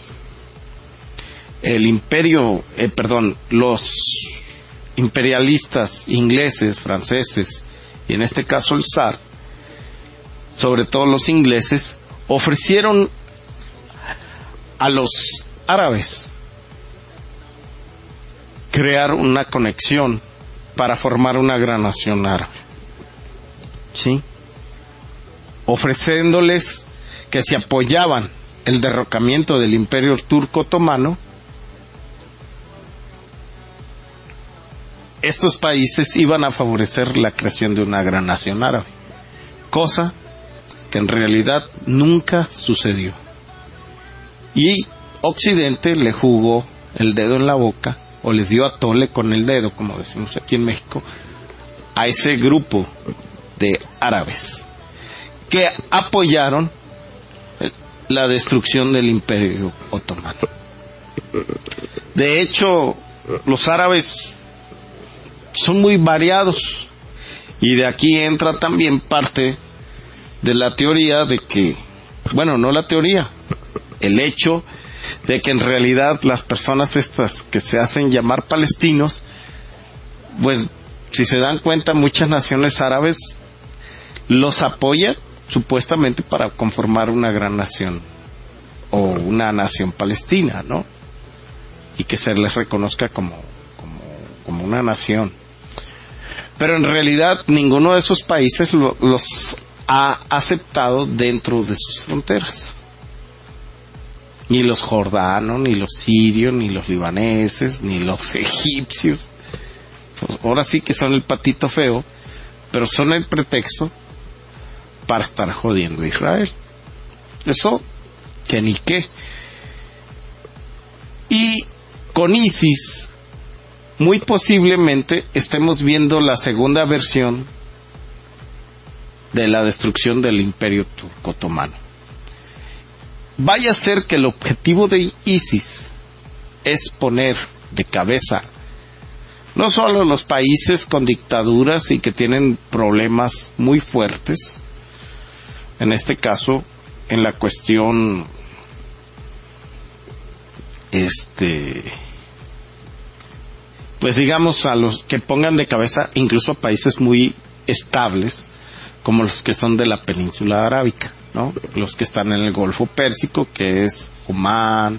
los imperialistas ingleses, franceses, y en este caso el zar, sobre todo los ingleses, ofrecieron a los árabes crear una conexión para formar una gran nación árabe, ¿sí? Ofreciéndoles que si apoyaban el derrocamiento del Imperio Turco Otomano, estos países iban a favorecer la creación de una gran nación árabe, cosa que en realidad nunca sucedió. Y Occidente le jugó el dedo en la boca, o les dio a tole con el dedo, como decimos aquí en México, a ese grupo de árabes que apoyaron la destrucción del Imperio Otomano. De hecho, los árabes son muy variados, y de aquí entra también parte de la teoría de que, bueno, no la teoría, el hecho de que en realidad las personas estas que se hacen llamar palestinos, pues si se dan cuenta, muchas naciones árabes los apoyan supuestamente para conformar una gran nación o una nación palestina, ¿no? Y que se les reconozca como una nación. Pero en realidad ninguno de esos países los ha aceptado dentro de sus fronteras. Ni los jordanos, ni los sirios, ni los libaneses, ni los egipcios. Pues ahora sí que son el patito feo, pero son el pretexto para estar jodiendo a Israel. Eso, que ni qué. Y con ISIS, muy posiblemente estemos viendo la segunda versión de la destrucción del Imperio Turco Otomano. Vaya a ser que el objetivo de ISIS es poner de cabeza no solo los países con dictaduras y que tienen problemas muy fuertes, en este caso en la cuestión pues digamos a los que pongan de cabeza incluso a países muy estables como los que son de la península arábica, ¿no? Los que están en el Golfo Pérsico, que es Omán,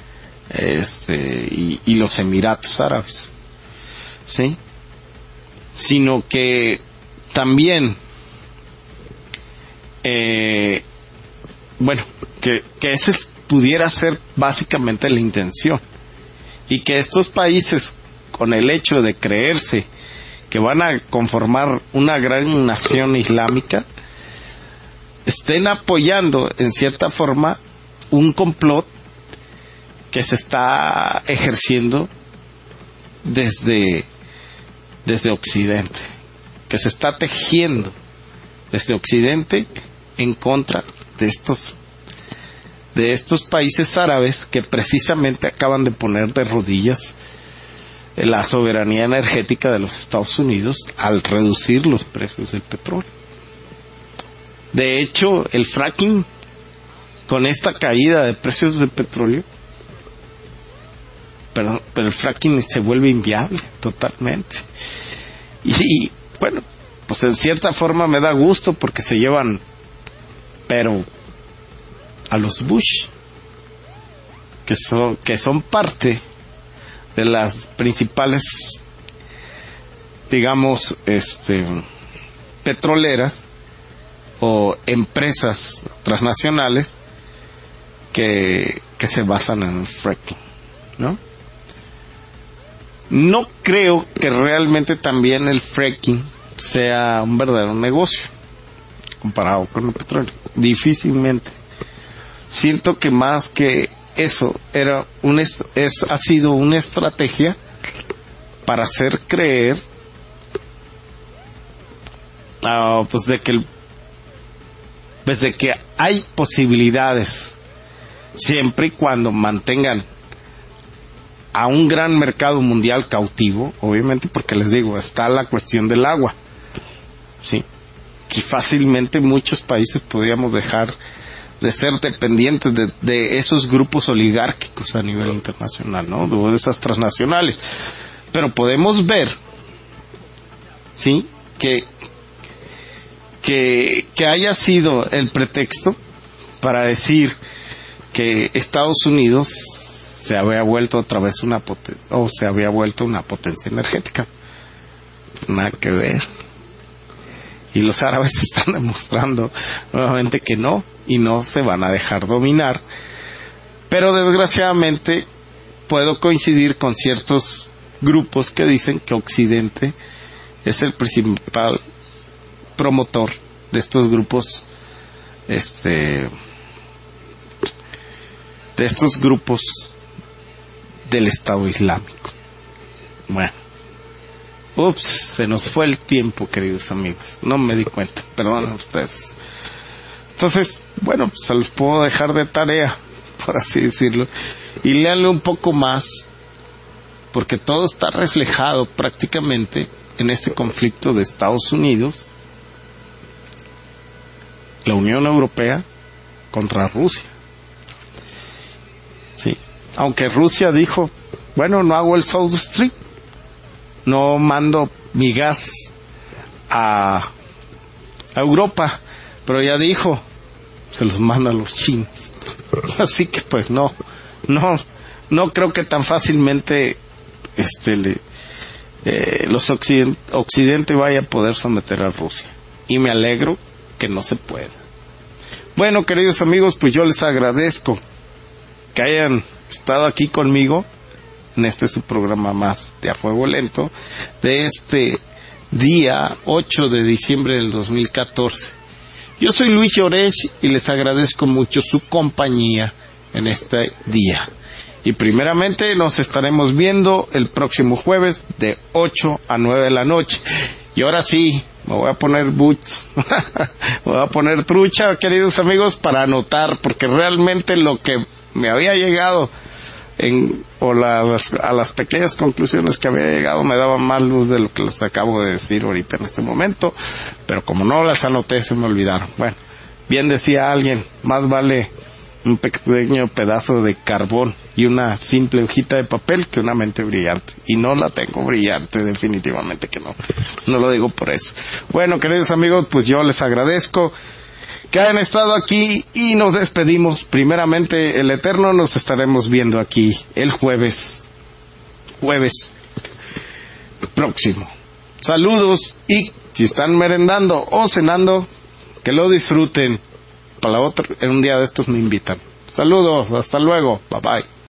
y los Emiratos Árabes, ¿sí? Sino que también que ese pudiera ser básicamente la intención, y que estos países, con el hecho de creerse que van a conformar una gran nación islámica, estén apoyando en cierta forma un complot que se está ejerciendo desde Occidente, que se está tejiendo desde Occidente en contra de estos países árabes que precisamente acaban de poner de rodillas la soberanía energética de los Estados Unidos al reducir los precios del petróleo. De hecho, el fracking, con esta caída de precios del petróleo, pero el fracking se vuelve inviable totalmente. Y bueno, pues en cierta forma me da gusto porque se llevan, pero a los Bush, que son parte de las principales, digamos, petroleras o empresas transnacionales que se basan en el fracking, ¿no? No creo que realmente también el fracking sea un verdadero negocio comparado con el petróleo. Difícilmente. Siento que más que eso ha sido una estrategia para hacer creer pues de que hay posibilidades siempre y cuando mantengan a un gran mercado mundial cautivo, obviamente, porque les digo, está la cuestión del agua, sí, que fácilmente muchos países podríamos dejar de ser dependientes de esos grupos oligárquicos a nivel internacional, ¿no? De esas transnacionales. Pero podemos ver, sí, que haya sido el pretexto para decir que Estados Unidos se había vuelto otra vez una potencia energética. Nada que ver. Y los árabes están demostrando nuevamente que no, y no se van a dejar dominar. Pero desgraciadamente puedo coincidir con ciertos grupos que dicen que Occidente es el principal promotor de estos grupos, de estos grupos del Estado Islámico. Bueno, se nos fue el tiempo, queridos amigos, no me di cuenta, perdonen ustedes. Entonces, bueno, pues se los puedo dejar de tarea, por así decirlo, y léanlo un poco más, porque todo está reflejado prácticamente en este conflicto de Estados Unidos, la Unión Europea contra Rusia. Sí, aunque Rusia dijo, bueno, no hago el South Stream, no mando mi gas a Europa, pero ya dijo, se los manda a los chinos. Así que pues no creo que tan fácilmente los Occidente vaya a poder someter a Rusia, y me alegro que no se pueda. Bueno, queridos amigos, pues yo les agradezco que hayan estado aquí conmigo en su programa más de A Fuego Lento de este día 8 de diciembre del 2014. Yo soy Luis Llorés y les agradezco mucho su compañía en este día. Y primeramente nos estaremos viendo el próximo jueves de 8 a 9 de la noche. Y ahora sí, me voy a poner boots, me voy a poner trucha, queridos amigos, para anotar, porque realmente lo que me había llegado a las pequeñas conclusiones que había llegado me daban más luz de lo que les acabo de decir ahorita en este momento, pero como no las anoté se me olvidaron. Bueno, bien decía alguien, más vale un pequeño pedazo de carbón y una simple hojita de papel que una mente brillante, y no la tengo brillante, definitivamente que no lo digo por eso. Bueno, queridos amigos, pues yo les agradezco que hayan estado aquí y nos despedimos. Primeramente, el Eterno, nos estaremos viendo aquí el jueves próximo. Saludos, y si están merendando o cenando, que lo disfruten. Para la otra, en un día de estos me invitan. Saludos, hasta luego, bye bye.